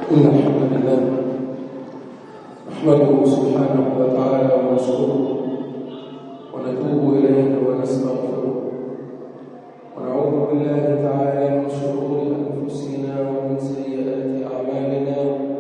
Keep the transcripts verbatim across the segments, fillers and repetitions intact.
إن الحمد لله نحمده سبحانه وتعالى ونشكره ونتوب إليه ونستغفره ونعوذ بالله تعالى من شرور أنفسنا ومن سيئات أعمالنا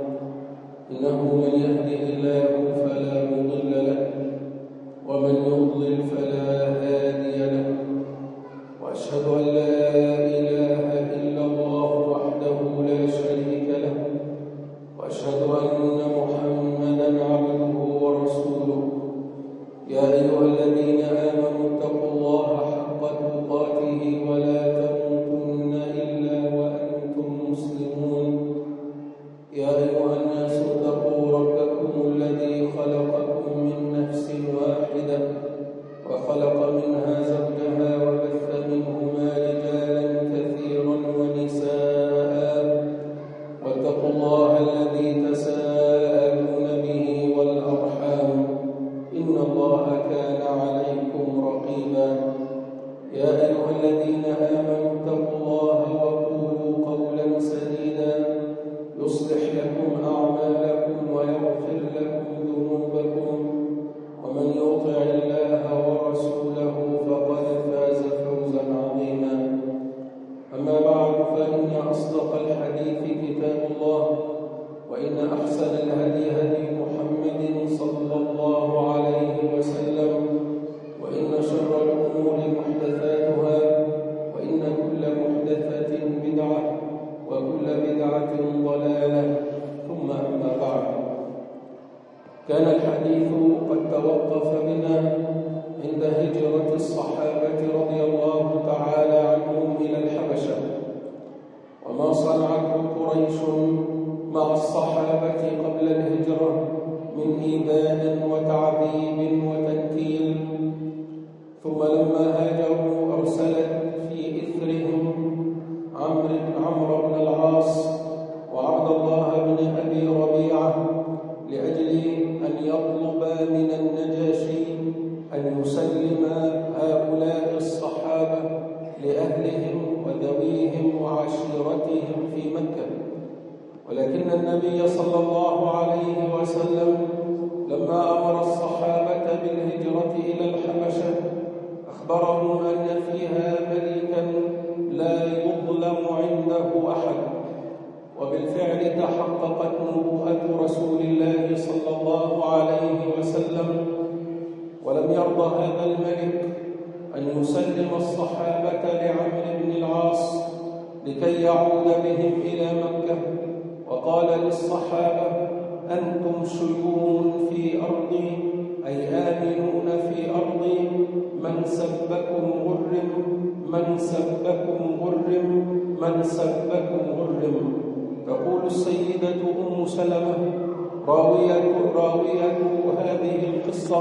إنه من يهده الله فلا مضل له ومن يضلل فلا هادي له وأشهد أن لا إله إلا الله وحده لا شريك له وأشهد أن محمدًا عبده ورسوله يا أيها الذين آمنوا اتقوا الله حق تقاته ولا تموتن إلا وأنتم مسلمون يا أيها الناس اتقوا ربكم الذي خلقكم من نفس واحدة وخلق منها زوجها وبث منهما رجالا كثيرا ونساء واتقوا الله الذي تساءلون به والأرحام إن الله كان عليكم رقيبا يا أيها الذين آمنوا اتقوا الله وقولوا قولا سديدا يصلح لكم أعمالكم ويغفر لكم ذنوبكم ومن يطع الله ورسوله فقد فاز فوزا عظيما أما بعد فإن أصدق الحديث كتاب الله وإن أحسن الهدي هدي محمد صلى الله عليه وسلم وإن شر الأمور محدثاتها وإن كل محدثة بدعة وكل بدعة ضلالة ثم أما بعد كان الحديث قد توقف بنا عند هجرة الصحابة رضي الله تعالى عنهم إلى الحبشة وما صنعته قريش مع الصحابة قبل الهجرة من إيذاء وتعذيب وتنكيل ثم لما هاجروا أرسلت في إثرهم عمرو بن العاص وعبد الله بن أبي ربيعة لأجل أن يطلب من النجاشي أن يسلم هؤلاء الصحابة لأهلهم وذويهم وعشيرتهم في مكة ولكن النبي صلى الله عليه وسلم لما أمر الصحابة بالهجرة إلى الحبشة أخبرهم أن فيها ملكا لا يظلم عنده أحد وبالفعل تحققت نبوءة رسول الله صلى الله عليه وسلم ولم يرضى هذا الملك أن يسلم الصحابة لعمرو بن العاص لكي يعود بهم إلى مكة وقال للصحابة أنتم شيوعٌ في أرضي أي آمنون في أرضي من سبكم غرم من سبكم غرم من سبكم غرم تقول السيدة أم سلمة راوية راوية هذه القصة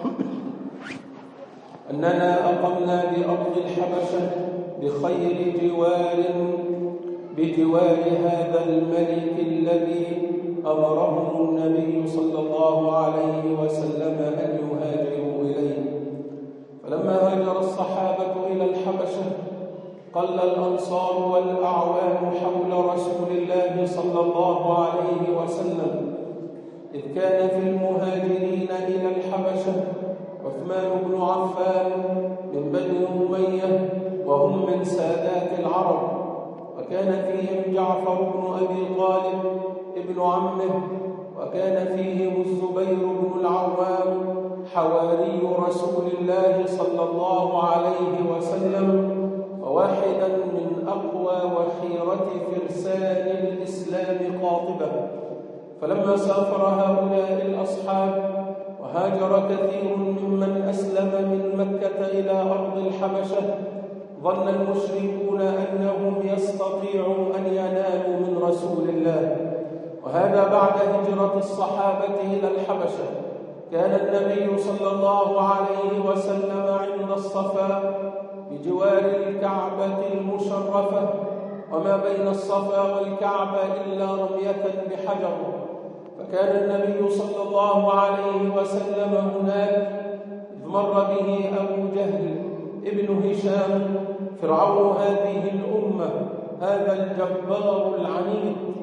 أننا أقمنا بأرض الحبشة بخير جوار بجوار هذا الملك الذي أمرهم النبي صلى الله عليه وسلم أن يهاجروا إليه فلما هاجر الصحابة إلى الحبشة قل الأنصار والأعوان حول رسول الله صلى الله عليه وسلم إذ كان في المهاجرين إلى الحبشة عثمان بن عفان من بني أمية وهم من سادات العرب وكان فيهم جعفر بن أبي طالب ابن عمه وكان فيهم الزبير بن العوام حواري رسول الله صلى الله عليه وسلم وواحدا من أقوى وخيرة فرسان الإسلام قاطبة فلما سافر هؤلاء الأصحاب وهاجر كثير ممن أسلم من مكة إلى أرض الحبشة ظن المشركون أنهم يستطيعوا أن ينالوا من رسول الله وهذا بعد هجرة الصحابة إلى الحبشة كان النبي صلى الله عليه وسلم عند الصفا بجوار الكعبة المشرفة وما بين الصفا والكعبة إلا رمية بحجر فكان النبي صلى الله عليه وسلم هناك إذ مر به أبو جهل ابن هشام فرعون هذه الأمة هذا الجبار العنيد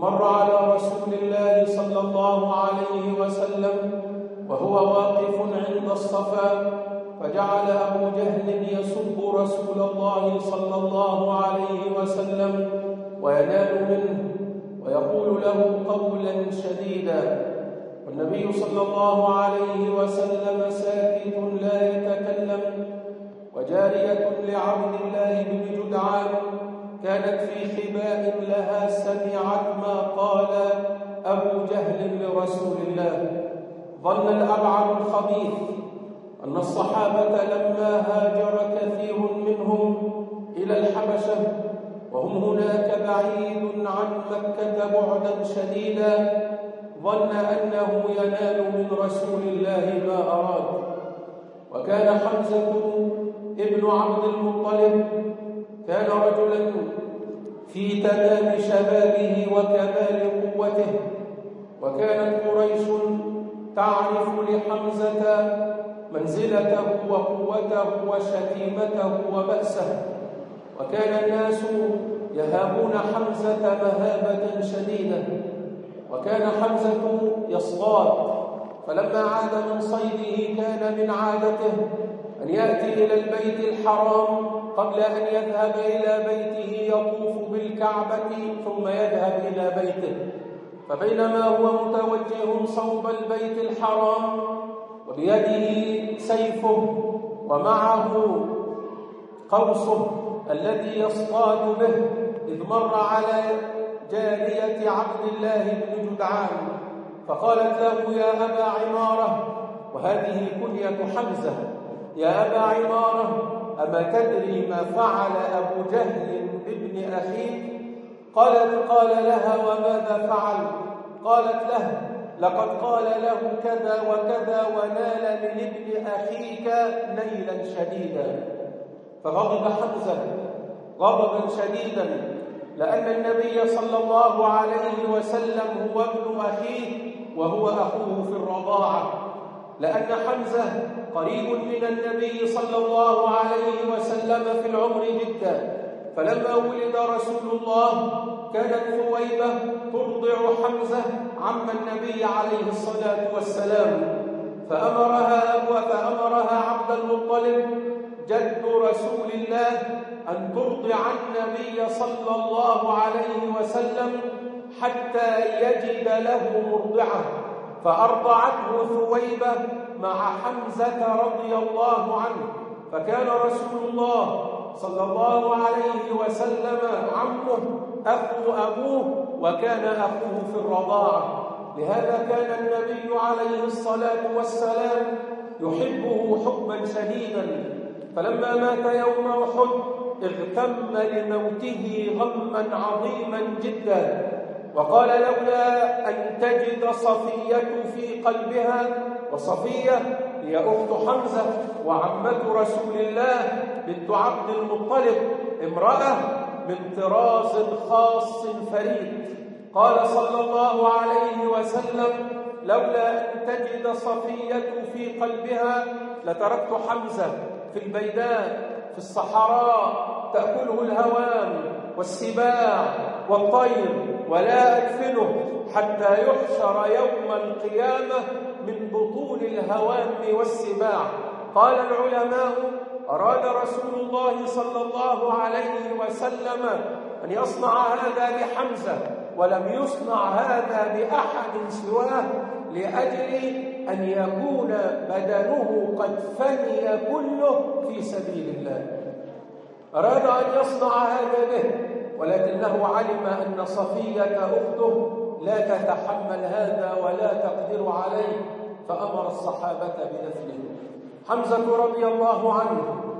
مر على رسول الله صلى الله عليه وسلم وهو واقف عند الصفا، فجعل أبو جهل يسب رسول الله صلى الله عليه وسلم وينال منه ويقول له قولا شديدا، والنبي صلى الله عليه وسلم ساكت لا يتكلم. وجارية لعبد الله بن جدعان كانت في خباء لها سمعت ما قال أبو جهل لرسول الله. ظن الأبعد الخبيث أن الصحابة لما هاجر كثير منهم إلى الحبشة وهم هناك بعيد عن مكة بعدا شديدا، ظن أنه ينال من رسول الله ما أراد. وكان حمزة ابن عبد المطلب كان رجلا في تمام شبابه وكمال قوته، وكانت قريش تعرف لحمزة منزلته وقوته وشتيمته وبأسه، وكان الناس يهابون حمزة مهابة شديدة. وكان حمزة يصطاد، فلما عاد من صيده كان من عادته أن يأتي إلى البيت الحرام قبل أن يذهب إلى بيته يطوف بالكعبة ثم يذهب إلى بيته. فبينما هو متوجه صوب البيت الحرام وبيده سيفه ومعه قوسه الذي يصطاد به، إذ مر على جارية عبد الله بن جدعان فقالت له: يا أبا عمارة، وهذه كنية حمزة، يا أبا عمارة، أما تدري ما فعل أبو جهل بابن أخيك؟ قالت: قال لها: وماذا فعل؟ قالت له: لقد قال له كذا وكذا ونال من ابن أخيك نيلا شديدا. فغضب حمزة غضبا شديدا، لأن النبي صلى الله عليه وسلم هو ابن أخيه وهو أخوه في الرضاعة، لأن حمزة قريب من النبي صلى الله عليه وسلم في العمر جدا. فلما ولد رسول الله كانت ثويبة ترضع حمزة عم النبي عليه الصلاة والسلام، فأمرها أبو فأمرها عبد المطلب جد رسول الله أن ترضع النبي صلى الله عليه وسلم حتى يجد له مرضعة، فأرضعته ثويبة مع حمزة رضي الله عنه. فكان رسول الله صلى الله عليه وسلم عمه أخو أبوه، وكان أخوه في الرضاعة. لهذا كان النبي عليه الصلاة والسلام يحبه حبا شديدا. فلما مات يوم أحد اغتم لموته غما عظيما جدا، وقال: لولا أن تجد صفية في قلبها، وصفية هي أخت حمزة وعمة رسول الله بنت عبد المطلب، امرأة من طراز خاص فريد. قال صلى الله عليه وسلم: لولا أن تجد صفية في قلبها لتركت حمزة في البيداء في الصحراء تأكله الهوام والسباع والطير، ولا أدفنه حتى يحشر يوم القيامة من بطون الهوام والسباع. قال العلماء: أراد رسول الله صلى الله عليه وسلم أن يصنع هذا بحمزة ولم يصنع هذا بأحد سواه، لأجل أن يكون بدنه قد فني كله في سبيل الله. أراد أن يصنع هذا به، ولكنه علم أن صفية أخته لا تتحمل هذا ولا تقدر عليه، فأمر الصحابة بدفنه. حمزة رضي الله عنه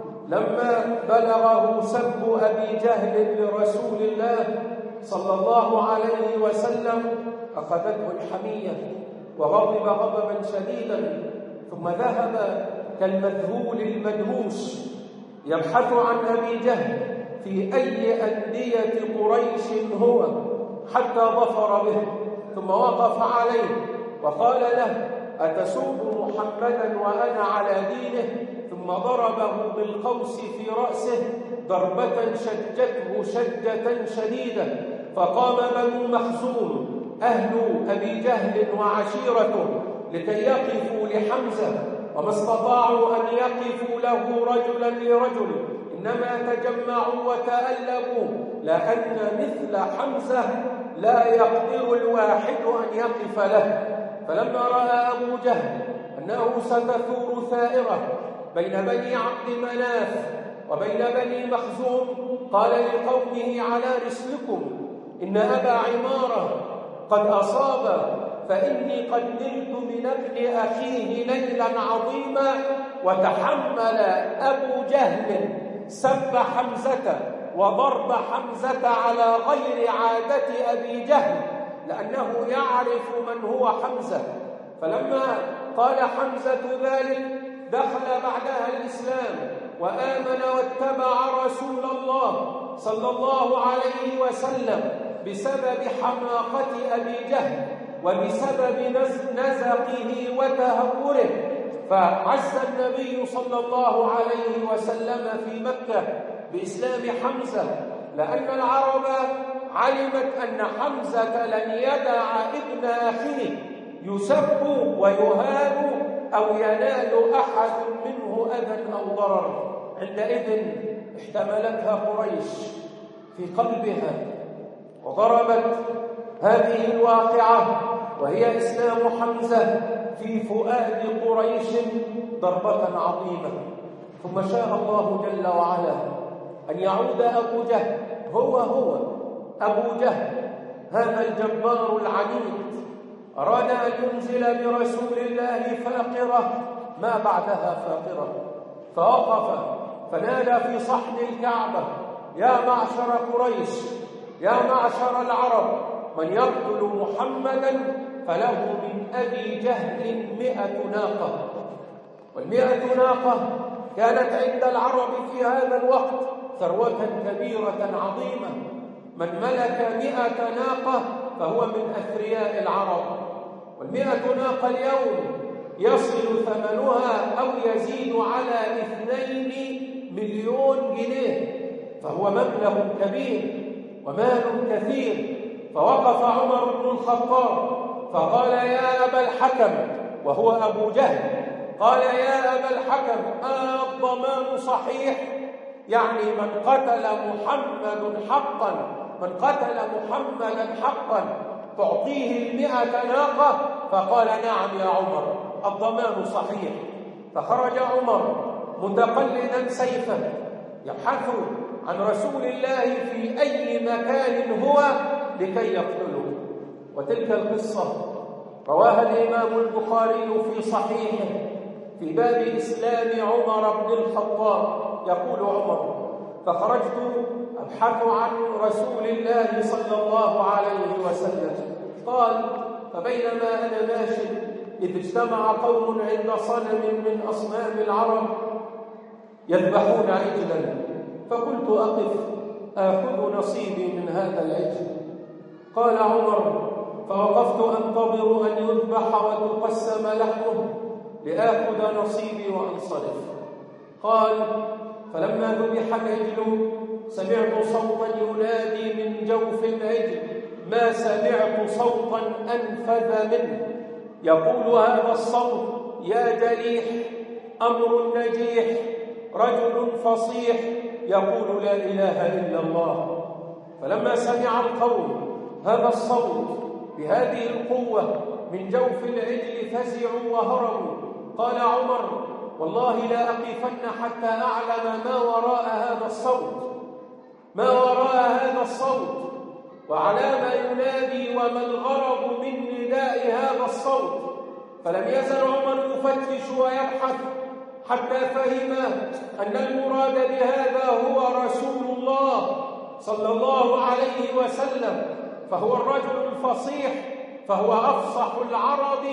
لما بلغه سب أبي جهل لرسول الله صلى الله عليه وسلم أخذته الحمية وغضب غضبا شديدا، ثم ذهب كالمذهول المدهوش يبحث عن أبي جهل في أي أندية قريش هو حتى ظفر به، ثم وقف عليه وقال له: أتسب محمدا وأنا على دينه؟ ثم ضربه بالقوس في رأسه ضربة شجته شجة شديدة، فقام بنو مخزوم أهل أبي جهل وعشيرته لكي يقفوا لحمزة، وما استطاعوا أن يقفوا له رجلا لرجل، إنما تجمعوا وتألبوا، لأن مثل حمزة لا يقدر الواحد أن يقف له. فلما رأى أبو جهل أنه ستثور ثائرة بين بني عبد مناف وبين بني مخزوم قال لقومه: على رسلكم، إن أبا عمارة قد أصاب، فإني قد نلت من ابن أخيه ليلا عظيما. وتحمل أبو جهل سب حمزة وضرب حمزة على غير عادة أبي جهل، لأنه يعرف من هو حمزة. فلما قال حمزة ذلك دخل بعدها الإسلام وآمن واتبع رسول الله صلى الله عليه وسلم بسبب حماقة أبي جهل وبسبب نزقه وتهوره. فعز النبي صلى الله عليه وسلم في مكة بإسلام حمزة، لأن العرب علمت أن حمزة لن يدع ابن أخيه يسب ويهان أو ينال أحد منه أذى أو ضرر. عندئذ احتملتها قريش في قلبها وضربت هذه الواقعة وهي إسلام حمزة في فؤاد قريش ضربة عظيمة. ثم شاء الله جل وعلا أن يعود أبو جهل هو هو أبو جهل هذا الجبار العنيد، أراد أن ينزل برسول الله فاقرة ما بعدها فاقرة، فوقف فنادى في صحن الكعبة: يا معشر قريش، يا معشر العرب، من يقتل محمدا فله من أبي جهل مئة ناقة. والمئة ناقة كانت عند العرب في هذا الوقت ثروة كبيرة عظيمة. من ملك مئة ناقة فهو من أثرياء العرب، والمئة ناقة اليوم يصل ثمنها أو يزيد على اثنين مليون جنيه، فهو مبلغ كبير ومال كثير. فوقف عمر بن الخطاب فقال: يا أبا الحكم، وهو أبو جهل، قال: يا أبا الحكم، آه الضمان صحيح؟ يعني من قتل محمد حقا، من قتل محمدا حقا تعطيه المئة ناقة؟ فقال: نعم يا عمر، الضمان صحيح. فخرج عمر متقلدا سيفا يبحث عن رسول الله في أي مكان هو لكي يقتله. وتلك القصة رواها الإمام البخاري في صحيحه في باب إسلام عمر بن الخطاب. يقول عمر: فخرجت أبحث عن رسول الله صلى الله عليه وسلم. قال: فبينما أنا ماشٍ إذ اجتمع قوم عند صنم من أصنام العرب يذبحون عجلا، فقلت: أقف آخذ نصيبي من هذا العجل. قال عمر: فوقفت أنتظر أن يذبح وتقسم لحمه لآخذ نصيبي وأنصرف. قال: فلما ذبح العجل سمعت صوتا ينادي من جوف العجل ما سمعت صوتا أنفذ منه، يقول هذا الصوت: يا جليح، أمر نجيح، رجل فصيح يقول لا إله إلا الله. فلما سمع القوم هذا الصوت بهذه القوة من جوف العجل فزعوا وهربوا. قال عمر: والله لا أقفن حتى أعلم ما وراء هذا الصوت، ما وراء هذا الصوت، وعلى ما ينادي، وما الغرض من نداء هذا الصوت. فلم يزل عمر يفتش ويبحث حتى فهم أن المراد بهذا هو رسول الله صلى الله عليه وسلم، فهو الرجل الفصيح، فهو أفصح العرب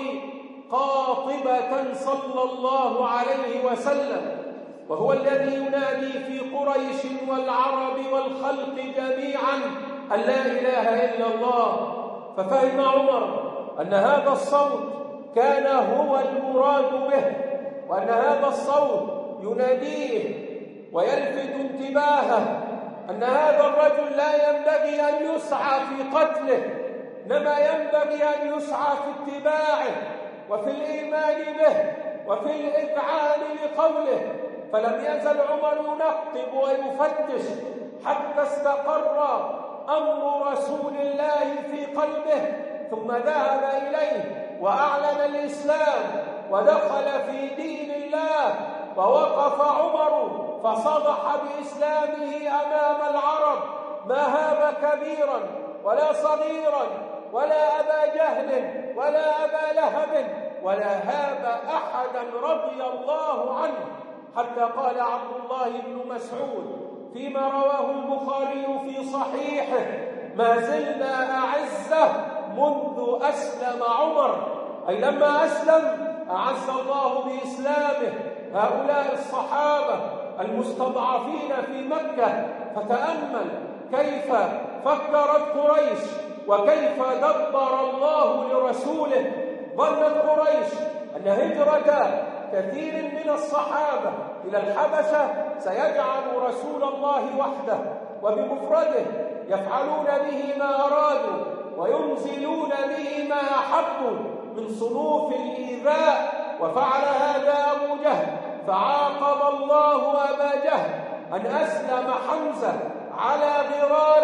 قاطبة صلى الله عليه وسلم، وهو الذي ينادي في قريش والعرب والخلق جميعا أن لا إله إلا الله. ففهم عمر أن هذا الصوت كان هو المراد به، وأن هذا الصوت يناديه ويلفت انتباهه أن هذا الرجل لا ينبغي أن يسعى في قتله، إنما ينبغي أن يسعى في اتباعه وفي الإيمان به وفي الإذعان لقوله. فلم يزل عمر ينقب ويفتش حتى استقر أمر رسول الله في قلبه، ثم ذهب إليه وأعلن الإسلام ودخل في دين الله. فوقف عمر فصدح بإسلامه أمام العرب، ما هاب كبيرا ولا صغيرا ولا أبا جهل ولا أبا لهب ولا هاب أحدا رضي الله عنه، حتى قال عبد الله بن مسعود فيما رواه البخاري في صحيحه: ما زلنا أعزة منذ أسلم عمر، أي لما أسلم أعز الله بإسلامه هؤلاء الصحابة المستضعفين في مكة. فتأمل كيف فكرت قريش وكيف دبر الله لرسوله. ظنت قريش أن هجرة كثير من الصحابة إلى الحبشة سيجعل رسول الله وحده وبمفرده، يفعلون به ما أرادوا وينزلون به ما أحبوا من صنوف الإيذاء. وفعل هذا أبو جهل، فعاقب الله أبا جهل أن أسلم حمزة على غرار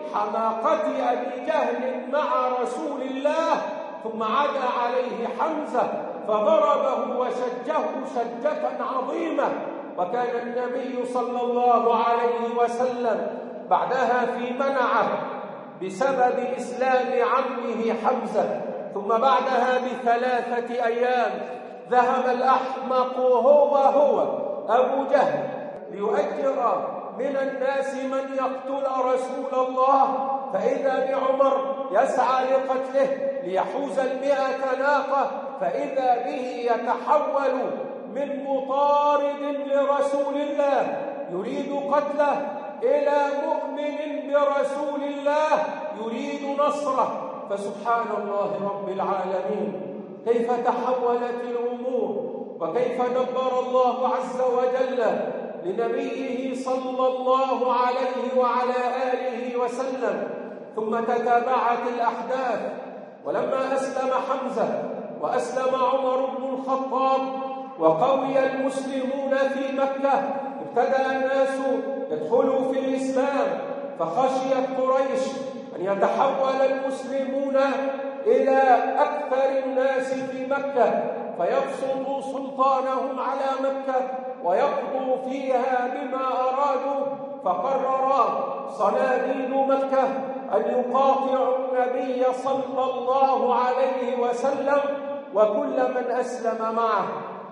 حماقة أبي جهل مع رسول الله، ثم عدا عليه حمزة فضربه وشجه شجة عظيمة. وكان النبي صلى الله عليه وسلم بعدها في منعه بسبب إسلام عمه حمزة. ثم بعدها بثلاثة أيام ذهب الأحمق هو هو أبو جهل ليؤجر من الناس من يقتل رسول الله، فإذا بعمر يسعى لقتله ليحوز المئة ناقة، فإذا به يتحول من مطارد لرسول الله يريد قتله إلى مؤمن برسول الله يريد نصره. فسبحان الله رب العالمين كيف تحولت الأمور، وكيف دبر الله عز وجل لنبيه صلى الله عليه وعلى آله وسلم. ثم تتابعت الأحداث، ولما أسلم حمزة وأسلم عمر بن الخطاب وقوي المسلمون في مكة، ابتدأ الناس يدخلوا في الإسلام، فخشيت قريش أن يتحول المسلمون إلى أكثر الناس في مكة فيبسطوا سلطانهم على مكة ويقضوا فيها بما أرادوا. فقرر صناديد مكة أن يقاطعوا النبي صلى الله عليه وسلم وكل من أسلم معه،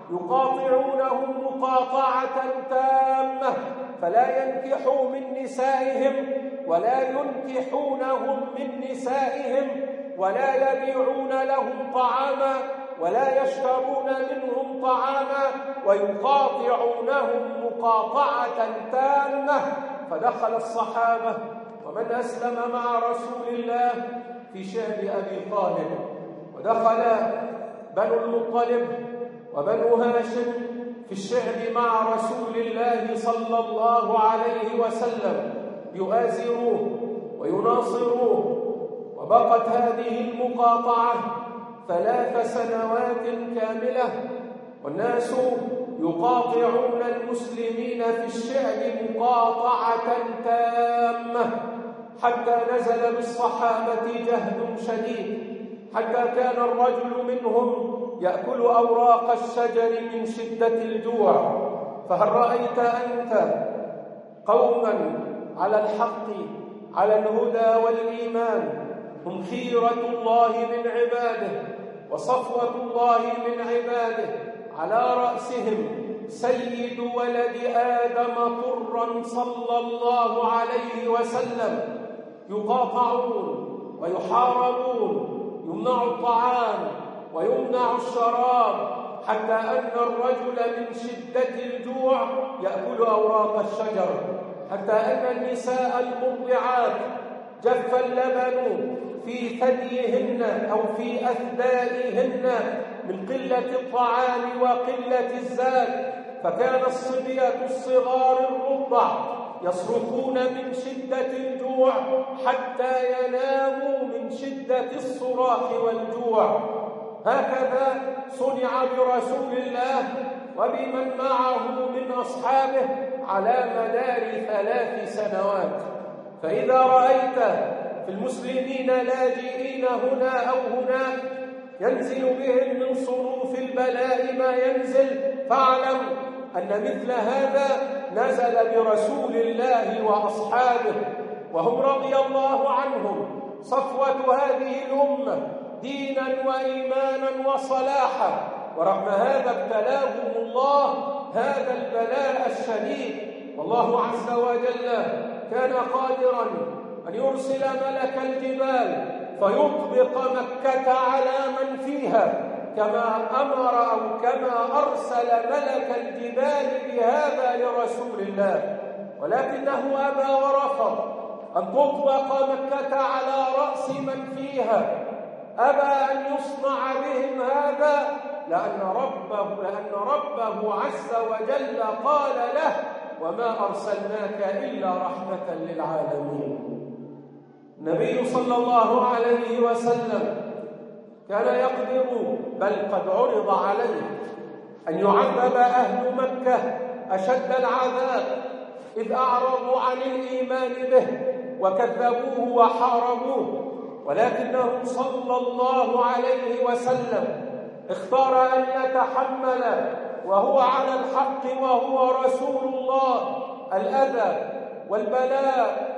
يقاطعونهم مقاطعة تامة، فلا ينكحوا من نسائهم ولا ينكحونهم من نسائهم ولا يبيعون لهم طعاما ولا يشترون منهم طعاما، ويقاطعونهم مقاطعة تامة. فدخل الصحابة ومن أسلم مع رسول الله في شعب أبي طالب، ودخل بنو المطلب وبنو هاشم في الشعب مع رسول الله صلى الله عليه وسلم يؤازروه ويناصروه. وبقت هذه المقاطعة ثلاث سنوات كاملة، والناس يقاطعون المسلمين في الشعب مقاطعة تامة، حتى نزل بالصحابة جهد شديد، حتى كان الرجل منهم يأكل أوراق الشجر من شدة الجوع. فهل رأيت أنت قوما على الحق على الهدى والإيمان هم خيرة الله من عباده وصفوة الله من عباده، على رأسهم سيد ولد آدم طرا صلى الله عليه وسلم، يقاطعون ويحاربون، يمنع الطعام ويمنع الشراب، حتى أن الرجل من شدة الجوع يأكل أوراق الشجر، حتى أن النساء المرضعات جف اللبن في ثديهن أو في أثدائهن من قلة الطعام وقلة الزاد، فكان الصبية الصغار الرضع يصرخون من شدة الجوع حتى يناموا من شدة الصراخ والجوع. هكذا صنع برسول الله وبمن معه من أصحابه على مدار ثلاث سنوات. فإذا رأيت في المسلمين لاجئين هنا أو هناك ينزل بهم من صنوف البلاء ما ينزل، فاعلم أن مثل هذا نزل برسول الله وأصحابه، وهم رضي الله عنهم صفوة هذه الأمة دينا وإيمانا وصلاحا، ورغم هذا ابتلاهم الله هذا البلاء الشديد. والله عز وجل كان قادرا أن يرسل ملك الجبال فيطبق مكة على من فيها كما أمر أو كما أرسل ملك الجبال بهذا لرسول الله، ولكنه أبى ورفض أن تطبق مكة على رأس من فيها، أبى أن يصنع بهم هذا لأن ربه, لأن ربه عز وجل قال له: وما أرسلناك إلا رحمة للعالمين. النبي صلى الله عليه وسلم كان يقدر، بل قد عرض عليه أن يعذب أهل مكة أشد العذاب إذ أعرضوا عن الإيمان به وكذبوه وحاربوه، ولكنه صلى الله عليه وسلم اختار أن يتحمل وهو على الحق وهو رسول الله الأذى والبلاء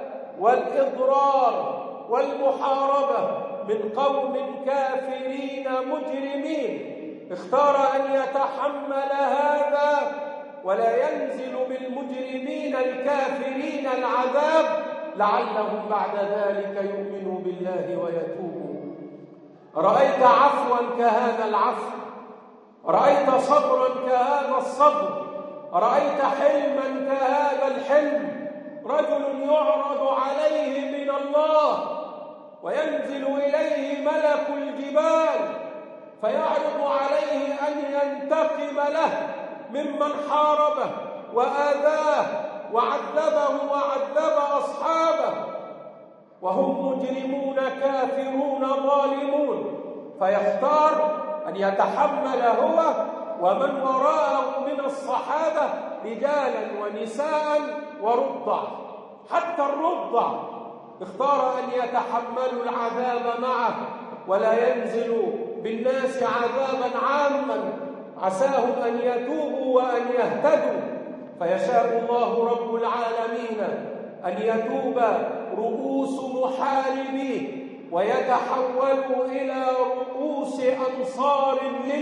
والإضرار والمحاربة من قوم كافرين مجرمين. اختار أن يتحمل هذا ولا ينزل بالمجرمين الكافرين العذاب لعلهم بعد ذلك يؤمنوا بالله ويتوبوا. رأيت عفوا كهذا العفو، رأيت صبرا كهذا الصبر، رأيت حلما كهذا الحلم. رجل يعرض عليه من الله وينزل إليه ملك الجبال فيعرض عليه أن ينتقم له ممن حاربه وآذاه وعذبه وعذب أصحابه، وهم مجرمون كافرون ظالمون، فيختار أن يتحمل هو ومن وراءه من الصحابة رجالا ونساء ورضع، حتى الرضع اختار أن يتحملوا العذاب معه ولا ينزل بالناس عذابا عاما عساهم أن يتوبوا وأن يهتدوا. فيشاء الله رب العالمين أن يتوب رؤوس محاربيه ويتحولوا إلى رؤوس أنصار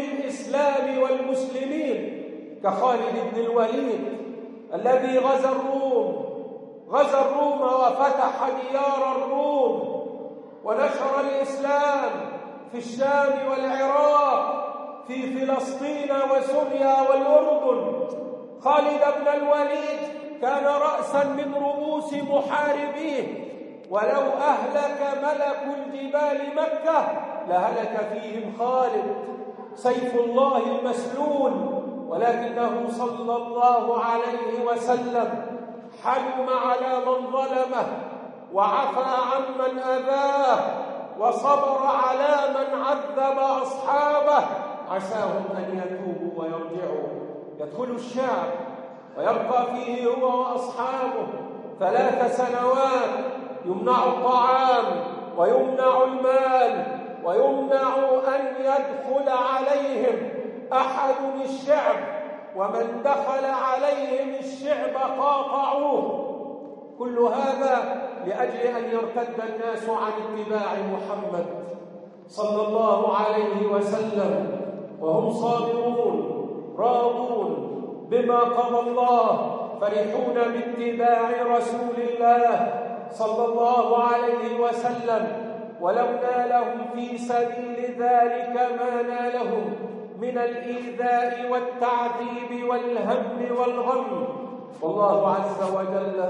للإسلام والمسلمين، كخالد بن الوليد الذي غزا الروم غزا الروم وفتح ديار الروم ونشر الإسلام في الشام والعراق، في فلسطين وسوريا والأردن. خالد بن الوليد كان رأسا من رؤوس محاربيه، ولو أهلك ملك الجبال مكة لهلك فيهم خالد سيف الله المسلول، ولكنه صلى الله عليه وسلم حلم على من ظلمه وعفى عمن أذاه وصبر على من عذب أصحابه، عساهم أن يتوبوا ويرجعوا. يدخل الشعب ويبقى فيه هو وأصحابه ثلاث سنوات، يمنع الطعام ويمنع المال ويمنع أن يدخل عليهم أحد الشعب، ومن دخل عليهم الشعب قاطعوه. كل هذا لأجل أن يرتد الناس عن اتباع محمد صلى الله عليه وسلم، وهم صابرون راضون بما قضى الله، فرحون باتباع رسول الله صلى الله عليه وسلم، ولو نالهم في سبيل ذلك ما نالهم من الإيذاء والتعذيب والهم والغم. والله عز وجل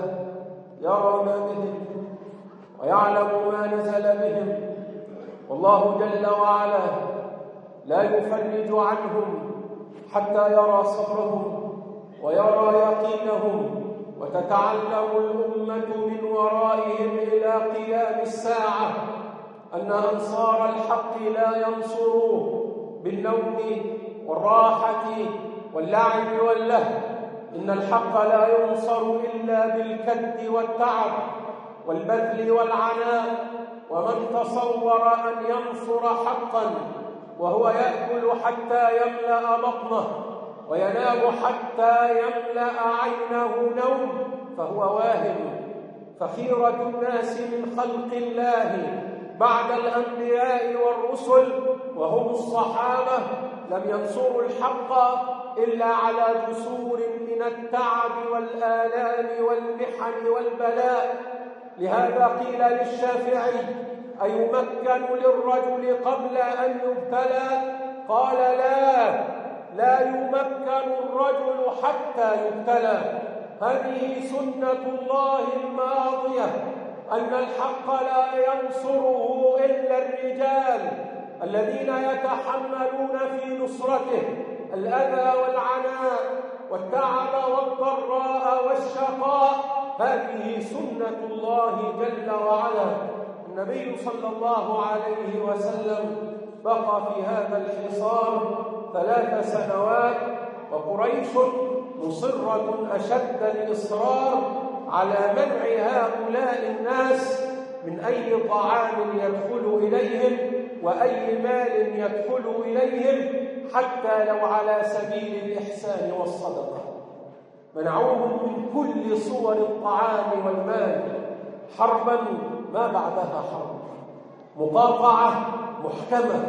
يرى ما بهم ويعلم ما نزل بهم، والله جل وعلا لا يفرج عنهم حتى يرى صبرهم ويرى يقينهم وتتعلم الأمة من ورائهم إلى قيام الساعة أن أنصار الحق لا ينصروه بالنوم والراحة واللعب واللهو، إن الحق لا ينصر إلا بالكد والتعب والبذل والعناء. ومن تصور أن ينصر حقا وهو يأكل حتى يملأ بطنه وينام حتى يملأ عينه نوم فهو واهم. فخيرة الناس من خلق الله بعد الأنبياء والرسل وهم الصحابة لم ينصروا الحق إلا على جسور من التعب والآلام والمحن والبلاء. لهذا قيل للشافعي: أيمكن للرجل قبل أن يبتلى؟ قال: لا لا يمكن الرجل حتى يبتلى. هذه سنة الله الماضية، أن الحق لا ينصره إلا الرجال الذين يتحملون في نصرته الأذى والعناء والتعب والضراء والشقاء. هذه سنة الله جل وعلا. النبي صلى الله عليه وسلم بقى في هذا الحصار ثلاث سنوات، وقريش مصرة أشد الإصرار على منع هؤلاء الناس من أي طعام يدخل إليهم وأي مال يدخل إليهم، حتى لو على سبيل الإحسان والصدقة. منعوهم من كل صور الطعام والمال، حربا ما بعدها حرب، مقاطعة محكمة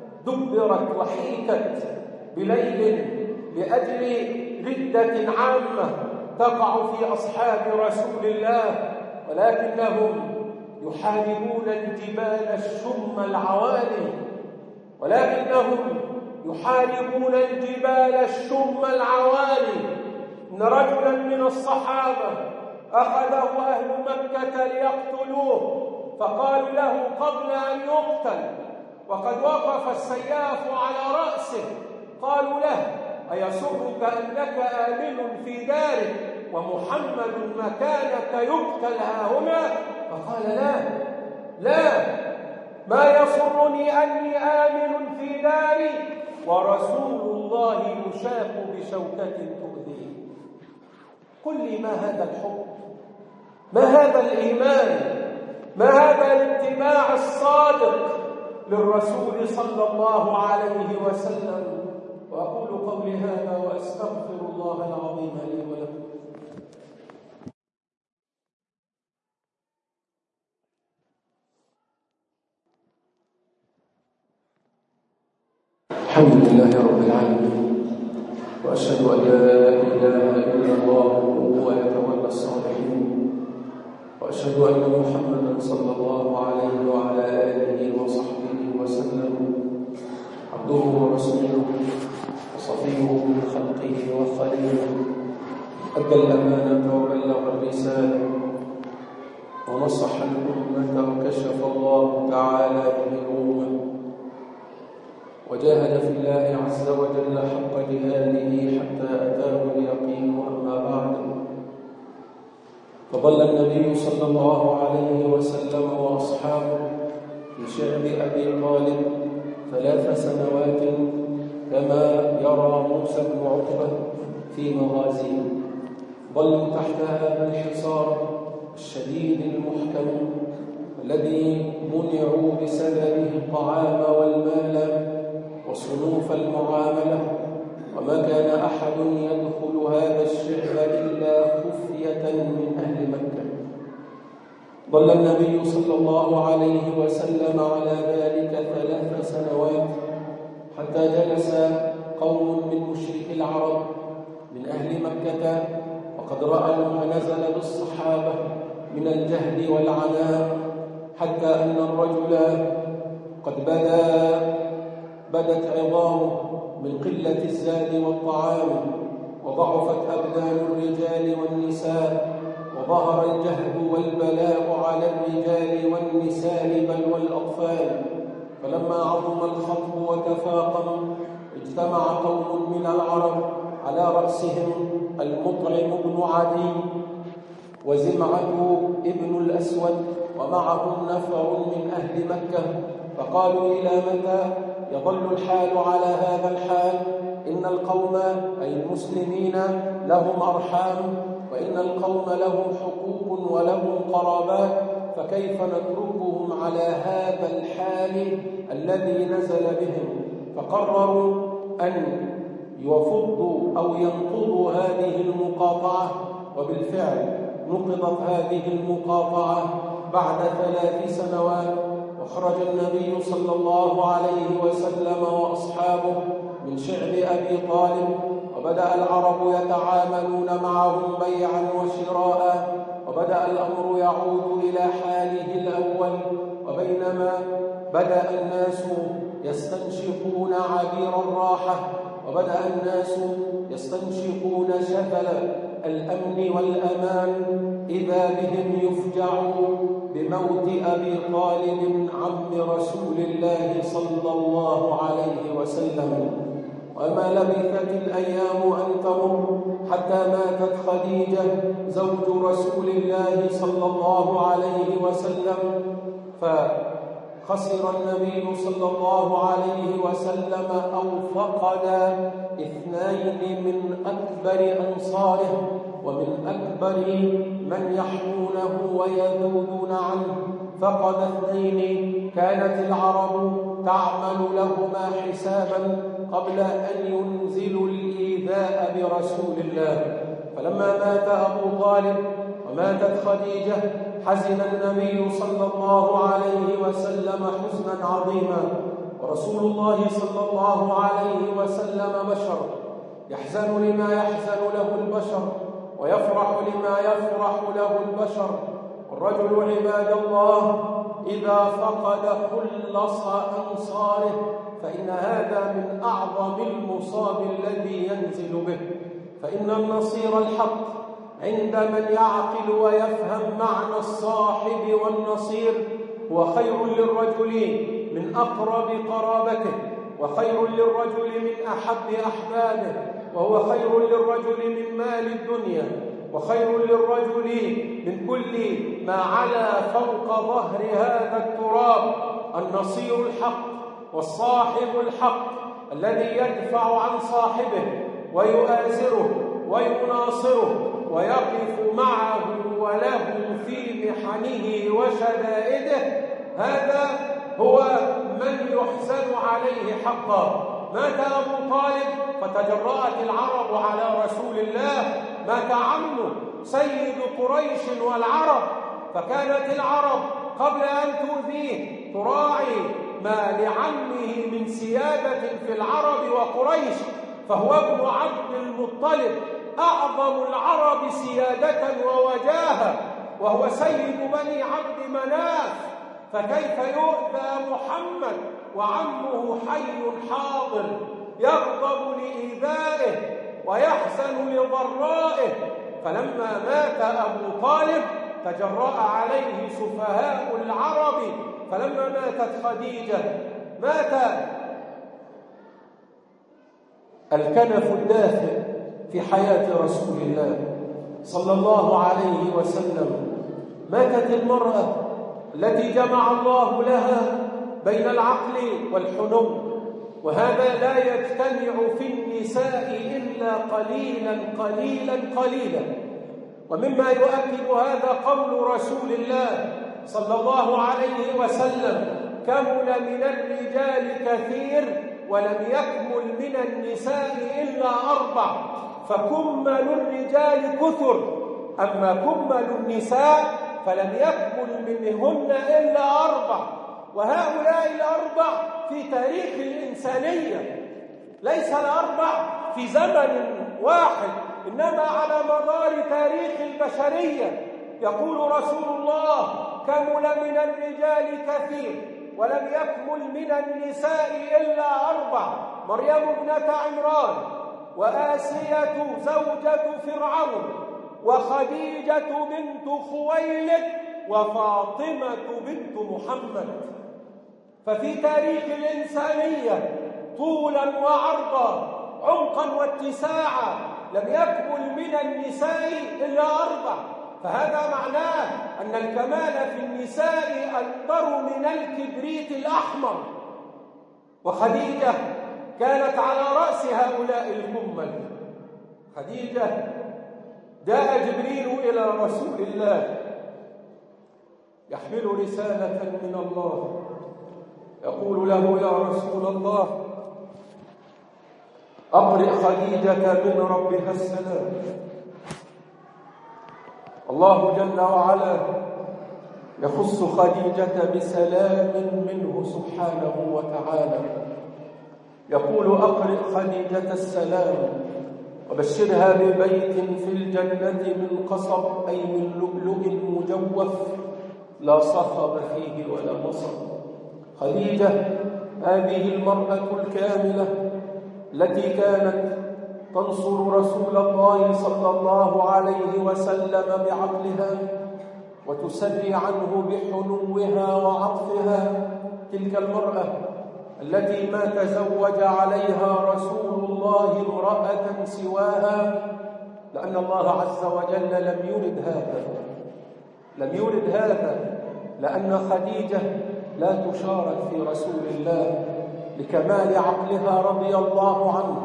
دبرت وحيكت بليل لأجل ردة عامة تقع في أصحاب رسول الله، ولكنهم يحاربون الجبال الشم العوالي ولكنهم يحاربون الجبال الشم العوالي. إن رجلا من الصحابة أخذه أهل مكة ليقتلوه، فقالوا له قبل أن يقتل وقد وقف السياف على رأسه، قالوا له: أيسرك أنك آمن في دارك ومحمد مكانك يقتل هاهنا؟ فقال: لا لا ما يسرني أني آمن في داري ورسول الله يشاق بشوكة تؤذيه. قل لي، ما هذا الحب؟ ما هذا الإيمان؟ ما هذا الاتباع الصادق للرسول صلى الله عليه وسلم؟ وأقول قولي هذا وأستغفر الله العظيم لي ولكم. الحمد لله رب العالمين، وأشهد أن لا إله إلا الله وهو يتولى الصالحين، وأشهد أن محمدا صلى الله عليه وعلى آله وصحبه وسلم عبده ورسوله وصفيه من خلقه وخليله، أدى الأمانة وبلغ الرسالة ونصح الأمة وكشف الله تعالى به الأمة، وجاهد في الله عز وجل حق جهاده حتى أتاه اليقين. أما بعد، فظل النبي صلى الله عليه وسلم وأصحابه في شعب أبي طالب ثلاث سنوات كما يرى موسى بن عقبة في مغازيه. ظلوا تحت هذا الحصار الشديد المحكم الذي منعوا بسببه الطعام والمال وصنوف المعاملة، وما كان أحد يدخل هذا الشعب إلا خفية من أهل مكة. ظل النبي صلى الله عليه وسلم على ذلك ثلاث سنوات حتى جلس قوم من مشرك العرب من أهل مكة، وقد رأى ما نزل بالصحابة من الجهل والعناء، حتى أن الرجل قد بدا بدت عظامه من قلة الزاد والطعام، وضعفت أبدان الرجال والنساء، وظهر الجهد والبلاء على الرجال والنساء بل والأطفال. فلما عظم الخطب وتفاقم اجتمع قوم من العرب على رأسهم المطعم بن عدي وزمعة ابن الأسود ومعهم نفر من أهل مكة، فقالوا: إلى متى يظل الحال على هذا الحال؟ إن القوم أي المسلمين لهم أرحام، وإن القوم لهم حقوق ولهم قرابات، فكيف نتركهم على هذا الحال الذي نزل بهم؟ فقرروا أن يفضوا أو ينقضوا هذه المقاطعة، وبالفعل نقضت هذه المقاطعة بعد ثلاث سنوات. وخرج النبي صلى الله عليه وسلم وأصحابه من شعب أبي طالب، وبدأ العرب يتعاملون معهم بيعا وشراء، وبدأ الأمر يعود إلى حاله الأول. وبينما بدأ الناس يستنشقون عبير الراحة، وبدأ الناس يستنشقون شكل الأمن والأمان، إذا بهم يفجعوا بموت أبي طالب عم رسول الله صلى الله عليه وسلم. وما لبثت الأيام أن تمر حتى ماتت خديجة زوج رسول الله صلى الله عليه وسلم، فخسر النبي صلى الله عليه وسلم أو فقد اثنين من أكبر أنصاره ومن أكبر من يحمونه ويذودون عنه. فقد اثنين كانت العرب تعمل لهما حسابا قبل أن ينزلوا الإيذاء برسول الله. فلما مات أبو طالب وماتت خديجة حزن النبي صلى الله عليه وسلم حزنا عظيما. ورسول الله صلى الله عليه وسلم بشر يحزن لما يحزن له البشر، ويفرح لما يفرح له البشر. والرجل عباد الله إذا فقد خلص أنصاره فإن هذا من أعظم المصاب الذي ينزل به. فإن النصير الحق عند من يعقل ويفهم معنى الصاحب والنصير هو خير للرجل من أقرب قرابته، وخير للرجل من أحب أحبابه، وهو خير للرجل من مال الدنيا، وخير للرجل من كل ما علا فوق ظهر هذا التراب. النصير الحق والصاحب الحق الذي يدفع عن صاحبه ويؤازره ويناصره ويقف معه وله في محنه وشدائده، هذا هو من يحسن عليه حقا. مات أبو طالب فتجرأت العرب على رسول الله، مات عمه سيد قريش والعرب، فكانت العرب قبل أن تؤذيه تراعي ما لعمه من سيادة في العرب وقريش، فهو ابن عبد المطلب أعظم العرب سيادة ووجاهة، وهو سيد بني عبد مناف، فكيف يؤذى محمد وعمه حي حاضر يغضب لإيذائه ويحزن لضرائه؟ فلما مات أبو طالب تجرأ عليه سفهاء العرب. فلما ماتت خديجة مات الكنف الدافئ في حياة رسول الله صلى الله عليه وسلم. ماتت المرأة التي جمع الله لها بين العقل والحنو، وهذا لا يجتمع في النساء إلا قليلا قليلا قليلا. ومما يؤكد هذا قول رسول الله صلى الله عليه وسلم: كمل من الرجال كثير ولم يكمل من النساء إلا أربع، فكمل الرجال كثر، أما كمل النساء فلم يكمل منهن إلا أربع. وهؤلاء الأربع في تاريخ الإنسانية، ليس الأربع في زمن واحد، إنما على مدار تاريخ البشرية. يقول رسول الله: كمل من الرجال كثير ولم يكمل من النساء إلا أربع: مريم ابنة عمران، وآسية زوجة فرعون، وخديجة بنت خويلد، وفاطمة بنت محمد. ففي تاريخ الإنسانية طولا وعرضا، عمقا واتساعا، لم يكمل من النساء إلا أربع. فهذا معناه أن الكمال في النساء أكبر من الكبريت الأحمر. وخديجة كانت على رأس هؤلاء الكمل. خديجة جاء جبريل إلى رسول الله يحمل رسالة من الله، يقول له: يا رسول الله، أقرئ خديجة من ربها السلام. الله جل وعلا يخص خديجة بسلام منه سبحانه وتعالى، يقول: أقرئ خديجة السلام وبشرها ببيت في الجنة من قصب، أي من لؤلؤ مجوف لا صخب فيه ولا نصب. خديجة هذه المرأة الكاملة التي كانت تنصر رسول الله صلى الله عليه وسلم بعقلها وتسري عنه بحنوها وعطفها. تلك المرأة التي ما تزوج عليها رسول الله امرأة سواها، لأن الله عز وجل لم يرد هذا لم يرد هذا لأن خديجة لا تشارك في رسول الله لكمال عقلها رضي الله عنه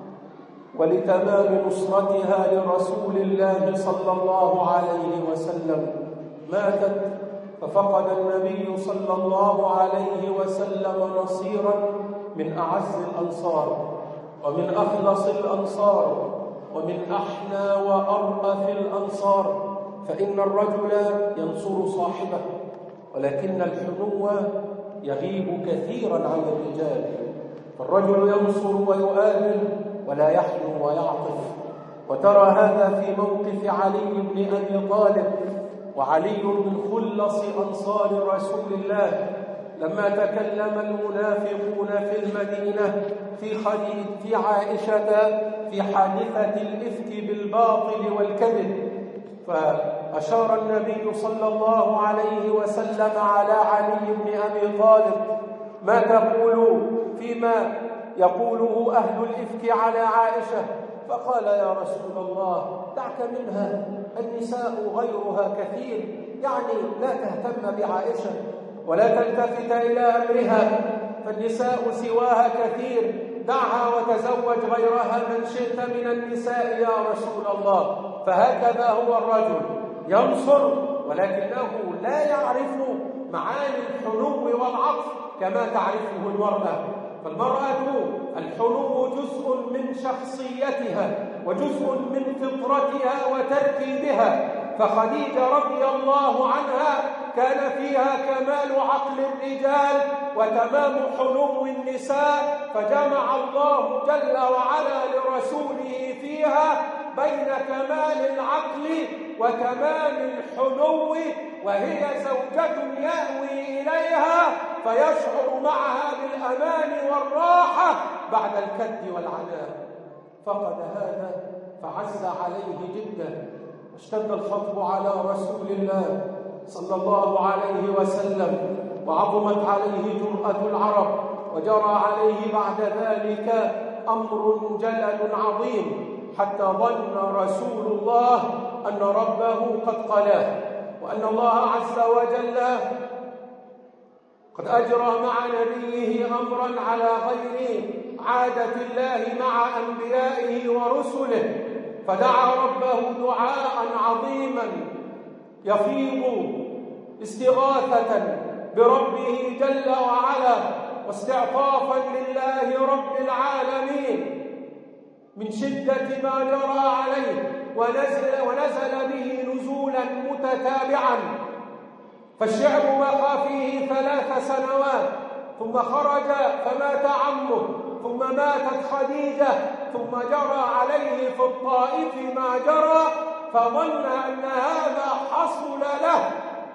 ولتمام نصرتها لرسول الله صلى الله عليه وسلم. ماتت ففقد النبي صلى الله عليه وسلم نصيرا من أعز الأنصار ومن أخلص الأنصار ومن أحنى وأرأف الأنصار. فإن الرجل ينصر صاحبه، ولكن الحنو يغيب كثيرا عن الرجال. فالرجل ينصر ويؤامن ولا يحنو ويعطف. وترى هذا في موقف علي بن أبي طالب، وعلي من خلص أنصار رسول الله لما تكلم المنافقون في المدينة في خديج في عائشة في حادثة الإفك بالباطل والكذب، فأشار النبي صلى الله عليه وسلم على علي بن أبي طالب: ما تقول فيما يقوله أهل الإفك على عائشة؟ فقال: يا رسول الله، دعك منها، النساء غيرها كثير، يعني لا تهتم بعائشة ولا تلتفت إلى أمرها، فالنساء سواها كثير، دعها وتزوج غيرها من شئت من النساء يا رسول الله. فهكذا هو الرجل، ينصر ولكنه لا يعرف معاني الحنو والعطف كما تعرفه المرأة. فالمرأة الحنو جزء من شخصيتها وجزء من فطرتها وتركيبها. فخديجة رضي الله عنها كان فيها كمال عقل الرجال وتمام حنو النساء، فجمع الله جل وعلا لرسوله فيها بين كمال العقل وتمام الحنو، وهي زوجة يأوي إليها فيشعر معها بالأمان والراحة بعد الكد والعناء. فقد هذا فعز عليه جدا، واشتد الخطب على رسول الله صلى الله عليه وسلم، وعظمت عليه جرأة العرب، وجرى عليه بعد ذلك أمر جلل عظيم، حتى ظن رسول الله أن ربه قد قلاه، وأن الله عز وجل قد أجرى مع نبيه أمرا على غير عادة الله مع أنبيائه ورسله، فدعا ربه دعاء عظيما يفيض استغاثة بربه جل وعلا واستعطافا لله رب العالمين من شدة ما جرى عليه، ونزل, ونزل به نزولا متتابعا. فالشعب بقى فيه ثلاث سنوات، ثم خرج فمات عمه، ثم ماتت خديجة، ثم جرى عليه في الطائف ما جرى، فظن أن هذا حصل له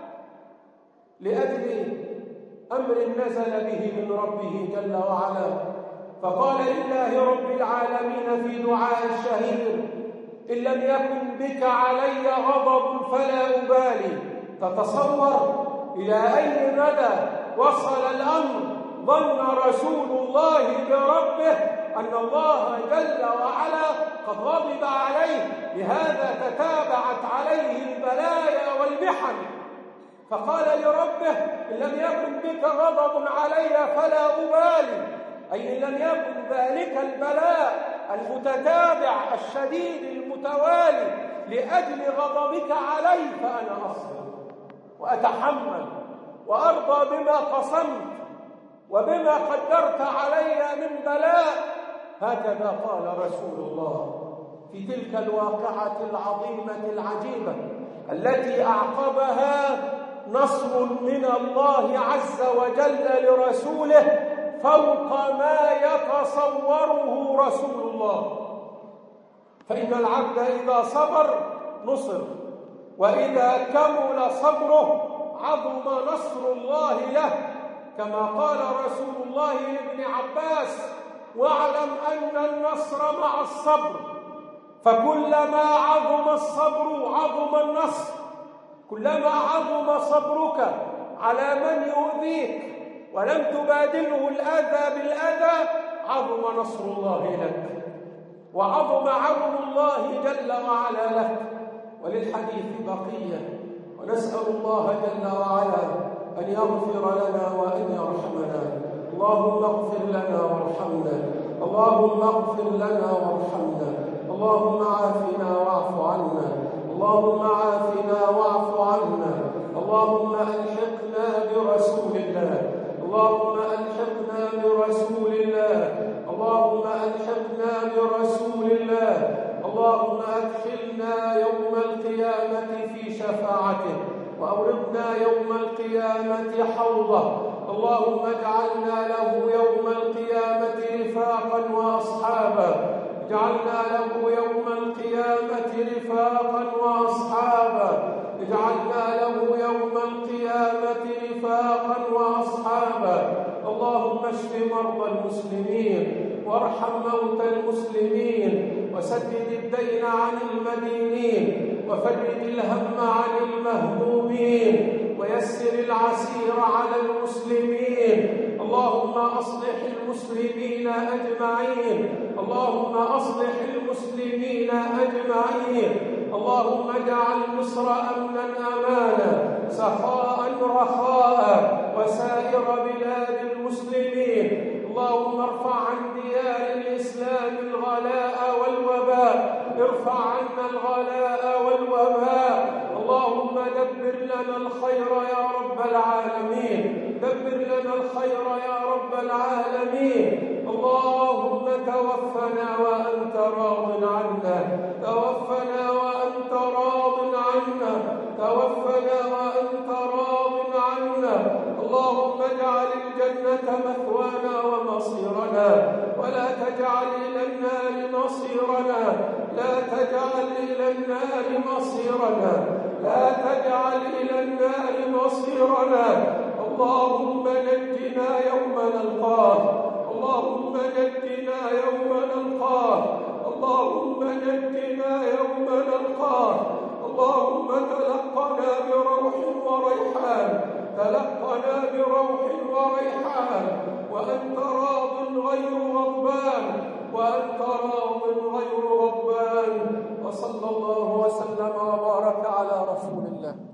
لأجل أمر نزل به من ربه جل وعلا. فقال لله رب العالمين في دعاء الشهير: إن لم يكن بك علي غضب فلا أبالي. تتصور إلى أي مدى وصل الأمر. ظن رسول الله بربه أن الله جل وعلا قد غضب عليه، لهذا تتابعت عليه البلايا والمحن، فقال لربه: إن لم يكن بك غضب علي فلا أبالي، أي إن لم يكن ذلك البلاء المتتابع الشديد المتوالي لأجل غضبك علي فأنا أصبر وأتحمل وأرضى بما قسمت وبما قدرت علي من بلاء. هكذا قال رسول الله في تلك الواقعة العظيمة العجيبة التي أعقبها نصر من الله عز وجل لرسوله فوق ما يتصوره رسول الله. فإن العبد إذا صبر نصر، وإذا كمل صبره عظم نصر الله له، كما قال رسول الله لابن عباس: واعلم أن النصر مع الصبر، فكلما عظم الصبر عظم النصر، كلما عظم صبرك على من يؤذيك ولم تبادله الأذى بالأذى عظم نصر الله لك وعظم عون الله جل وعلا لك. وللحديث بقية، ونسأل الله جل وعلا أن يغفر لنا وأن يرحمنا. اللهم اغفر لنا وارحمنا، اللهم اغفر لنا وارحمنا، اللهم عافنا واعف عنا، اللهم عافنا واعف عنا، اللهم ألحقنا برسول الله، اللهم ألحقنا برسول الله، اللهم ألحقنا برسول الله، اللهم أدخلنا يوم القيامة في شفاعته، وأوردنا يوم القيامة حوضه، اللهم اجعلنا له يوم القيامة رفاقا وأصحابا، اجعلنا له يوم القيامة رفاقا وأصحابا، اجعلنا له يوم القيامة رفاقا وأصحابا. اللهم اشف مرضى المسلمين وارحم موتى المسلمين، وسدد الدين عن المدينين، وفرج الهم عن المهمومين، ويسر العسير على المسلمين. اللهم أصلح المسلمين أجمعين، اللهم أصلح المسلمين أجمعين. اللهم اجعل مصر أمنا أمانا سخاء رخاء وسائر بلاد المسلمين. اللهم ارفع عن ديار الإسلام الغلاء والوباء، ارفع عنا الغلاء والوباء. اللهم دبر لنا الخير يا رب العالمين، دبر لنا الخير يا رب العالمين. اللهم توفنا وأنت راض عنا، توفنا وأنت راض عنا، توفنا وأنت راض عنا. اللهم اجعل الجنة مثوانا ومصيرنا، ولا تجعل إلى النار مصيرنا، لا تجعل إلى النار مصيرنا، لا تجعل إلى النار مصيرنا. اللهم نجنا يوم نلقاك، اللهم نجنا يوم نلقاك، اللهم نجنا يوم نلقاك. اللهم تلقنا بروح وريحان، تلقنا بروح وريحان، وأنت راض غير غضبان، وأنت راض غير غضبان. وصلى الله وسلم وبارك على رسول الله.